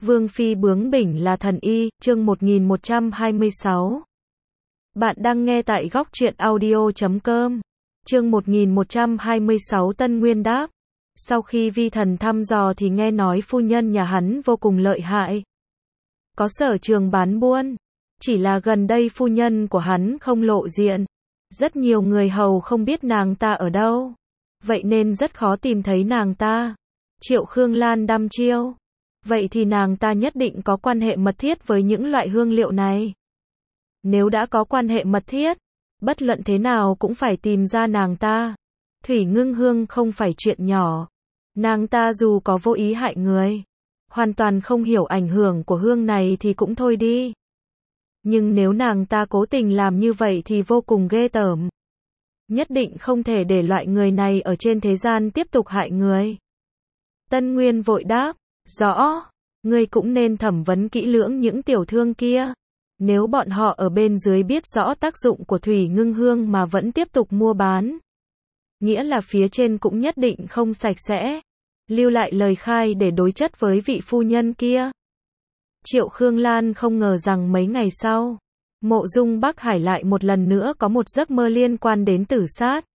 Vương phi bướng bỉnh là thần y, chương 1126. Bạn đang nghe tại góc truyện audio.com. Chương 1126 Tân Nguyên đáp. Sau khi vi thần thăm dò thì nghe nói phu nhân nhà hắn vô cùng lợi hại. Có sở trường bán buôn. Chỉ là gần đây phu nhân của hắn không lộ diện. Rất nhiều người hầu không biết nàng ta ở đâu. Vậy nên rất khó tìm thấy nàng ta. Triệu Khương Lan đăm chiêu. Vậy thì nàng ta nhất định có quan hệ mật thiết với những loại hương liệu này. Nếu đã có quan hệ mật thiết, bất luận thế nào cũng phải tìm ra nàng ta. Thủy Ngưng Hương không phải chuyện nhỏ. Nàng ta dù có vô ý hại người, hoàn toàn không hiểu ảnh hưởng của hương này thì cũng thôi đi. Nhưng nếu nàng ta cố tình làm như vậy thì vô cùng ghê tởm. Nhất định không thể để loại người này ở trên thế gian tiếp tục hại người. Tân Nguyên vội đáp. Rõ, ngươi cũng nên thẩm vấn kỹ lưỡng những tiểu thương kia. Nếu bọn họ ở bên dưới biết rõ tác dụng của Thủy Ngưng Hương mà vẫn tiếp tục mua bán, nghĩa là phía trên cũng nhất định không sạch sẽ. Lưu lại lời khai để đối chất với vị phu nhân kia. Triệu Khương Lan không ngờ rằng mấy ngày sau, Mộ Dung Bắc Hải lại một lần nữa có một giấc mơ liên quan đến tử sát.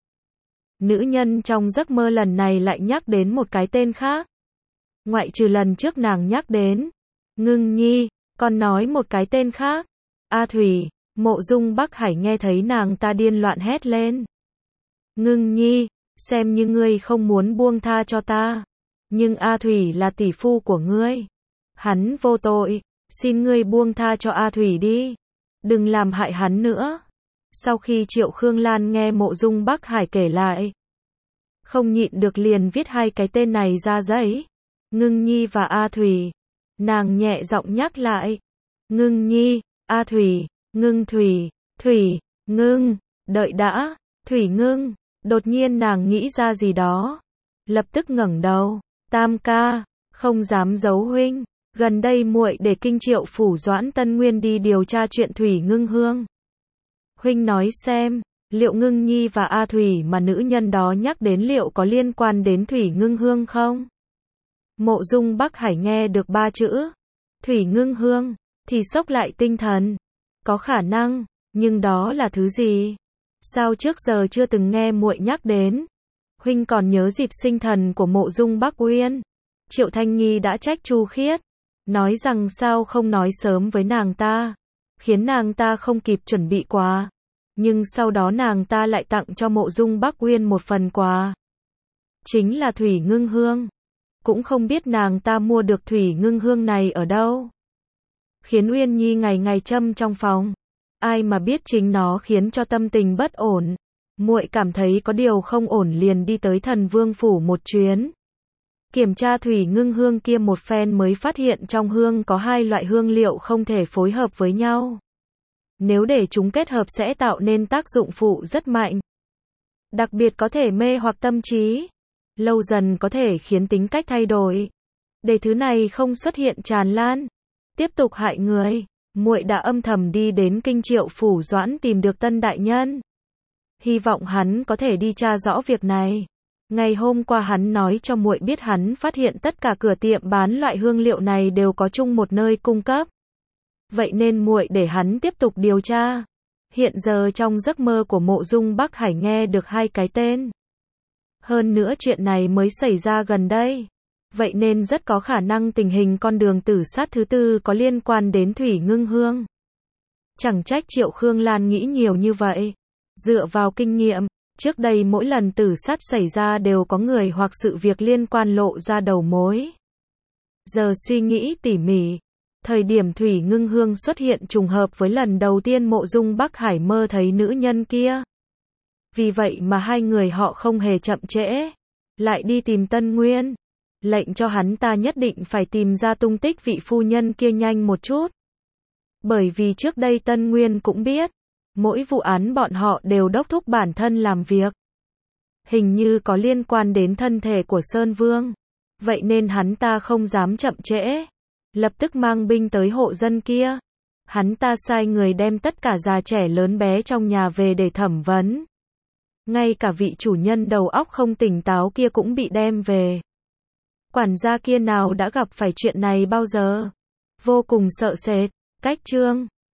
Nữ nhân trong giấc mơ lần này lại nhắc đến một cái tên khác. Ngoại trừ lần trước nàng nhắc đến Ngưng Nhi, còn nói một cái tên khác. A Thủy. Mộ Dung Bắc Hải nghe thấy nàng ta điên loạn hét lên. Ngưng Nhi, xem như ngươi không muốn buông tha cho ta. Nhưng A Thủy là tỷ phu của ngươi. Hắn vô tội, xin ngươi buông tha cho A Thủy đi. Đừng làm hại hắn nữa. Sau khi Triệu Khương Lan nghe Mộ Dung Bắc Hải kể lại, không nhịn được liền viết hai cái tên này ra giấy. Ngưng Nhi và A Thủy. Nàng nhẹ giọng nhắc lại. Ngưng Nhi, A Thủy, Ngưng Thủy, Thủy, Ngưng, đợi đã, Thủy Ngưng. Đột nhiên nàng nghĩ ra gì đó. Lập tức ngẩng đầu. Tam ca, không dám giấu huynh. Gần đây muội để kinh Triệu phủ Doãn Tân Nguyên đi điều tra chuyện Thủy Ngưng Hương. Huynh nói xem, liệu Ngưng Nhi và A Thủy mà nữ nhân đó nhắc đến liệu có liên quan đến Thủy Ngưng Hương không? Mộ Dung Bắc Hải nghe được ba chữ Thủy Ngưng Hương thì sốc lại tinh thần. Có khả năng, nhưng đó là thứ gì? Sao trước giờ chưa từng nghe muội nhắc đến? Huynh còn nhớ dịp sinh thần của Mộ Dung Bắc Uyên, Triệu Thanh Nghi đã trách Chu Khiết, nói rằng sao không nói sớm với nàng ta, khiến nàng ta không kịp chuẩn bị quà. Nhưng sau đó nàng ta lại tặng cho Mộ Dung Bắc Uyên một phần quà, chính là Thủy Ngưng Hương. Cũng không biết nàng ta mua được Thủy Ngưng Hương này ở đâu. Khiến Uyên Nhi ngày ngày châm trong phòng. Ai mà biết chính nó khiến cho tâm tình bất ổn. Muội cảm thấy có điều không ổn liền đi tới Thần Vương phủ một chuyến. Kiểm tra Thủy Ngưng Hương kia một phen mới phát hiện trong hương có hai loại hương liệu không thể phối hợp với nhau. Nếu để chúng kết hợp sẽ tạo nên tác dụng phụ rất mạnh. Đặc biệt có thể mê hoặc tâm trí. Lâu dần có thể khiến tính cách thay đổi. Để thứ này không xuất hiện tràn lan, tiếp tục hại người, muội đã âm thầm đi đến kinh Triệu phủ Doãn tìm được Tân đại nhân. Hy vọng hắn có thể đi tra rõ việc này. Ngày hôm qua hắn nói cho muội biết hắn phát hiện tất cả cửa tiệm bán loại hương liệu này đều có chung một nơi cung cấp. Vậy nên muội để hắn tiếp tục điều tra. Hiện giờ trong giấc mơ của Mộ Dung Bắc Hải nghe được hai cái tên. Hơn nữa chuyện này mới xảy ra gần đây. Vậy nên rất có khả năng tình hình con đường tử sát thứ tư có liên quan đến Thủy Ngưng Hương. Chẳng trách Triệu Khương Lan nghĩ nhiều như vậy. Dựa vào kinh nghiệm, trước đây mỗi lần tử sát xảy ra đều có người hoặc sự việc liên quan lộ ra đầu mối. Giờ suy nghĩ tỉ mỉ, thời điểm Thủy Ngưng Hương xuất hiện trùng hợp với lần đầu tiên Mộ Dung Bắc Hải mơ thấy nữ nhân kia. Vì vậy mà hai người họ không hề chậm trễ, lại đi tìm Tân Nguyên, lệnh cho hắn ta nhất định phải tìm ra tung tích vị phu nhân kia nhanh một chút. Bởi vì trước đây Tân Nguyên cũng biết, mỗi vụ án bọn họ đều đốc thúc bản thân làm việc. Hình như có liên quan đến thân thể của Sơn Vương. Vậy nên hắn ta không dám chậm trễ, lập tức mang binh tới hộ dân kia. Hắn ta sai người đem tất cả già trẻ lớn bé trong nhà về để thẩm vấn. Ngay cả vị chủ nhân đầu óc không tỉnh táo kia cũng bị đem về. Quản gia kia nào đã gặp phải chuyện này bao giờ. Vô cùng sợ sệt. Cách chương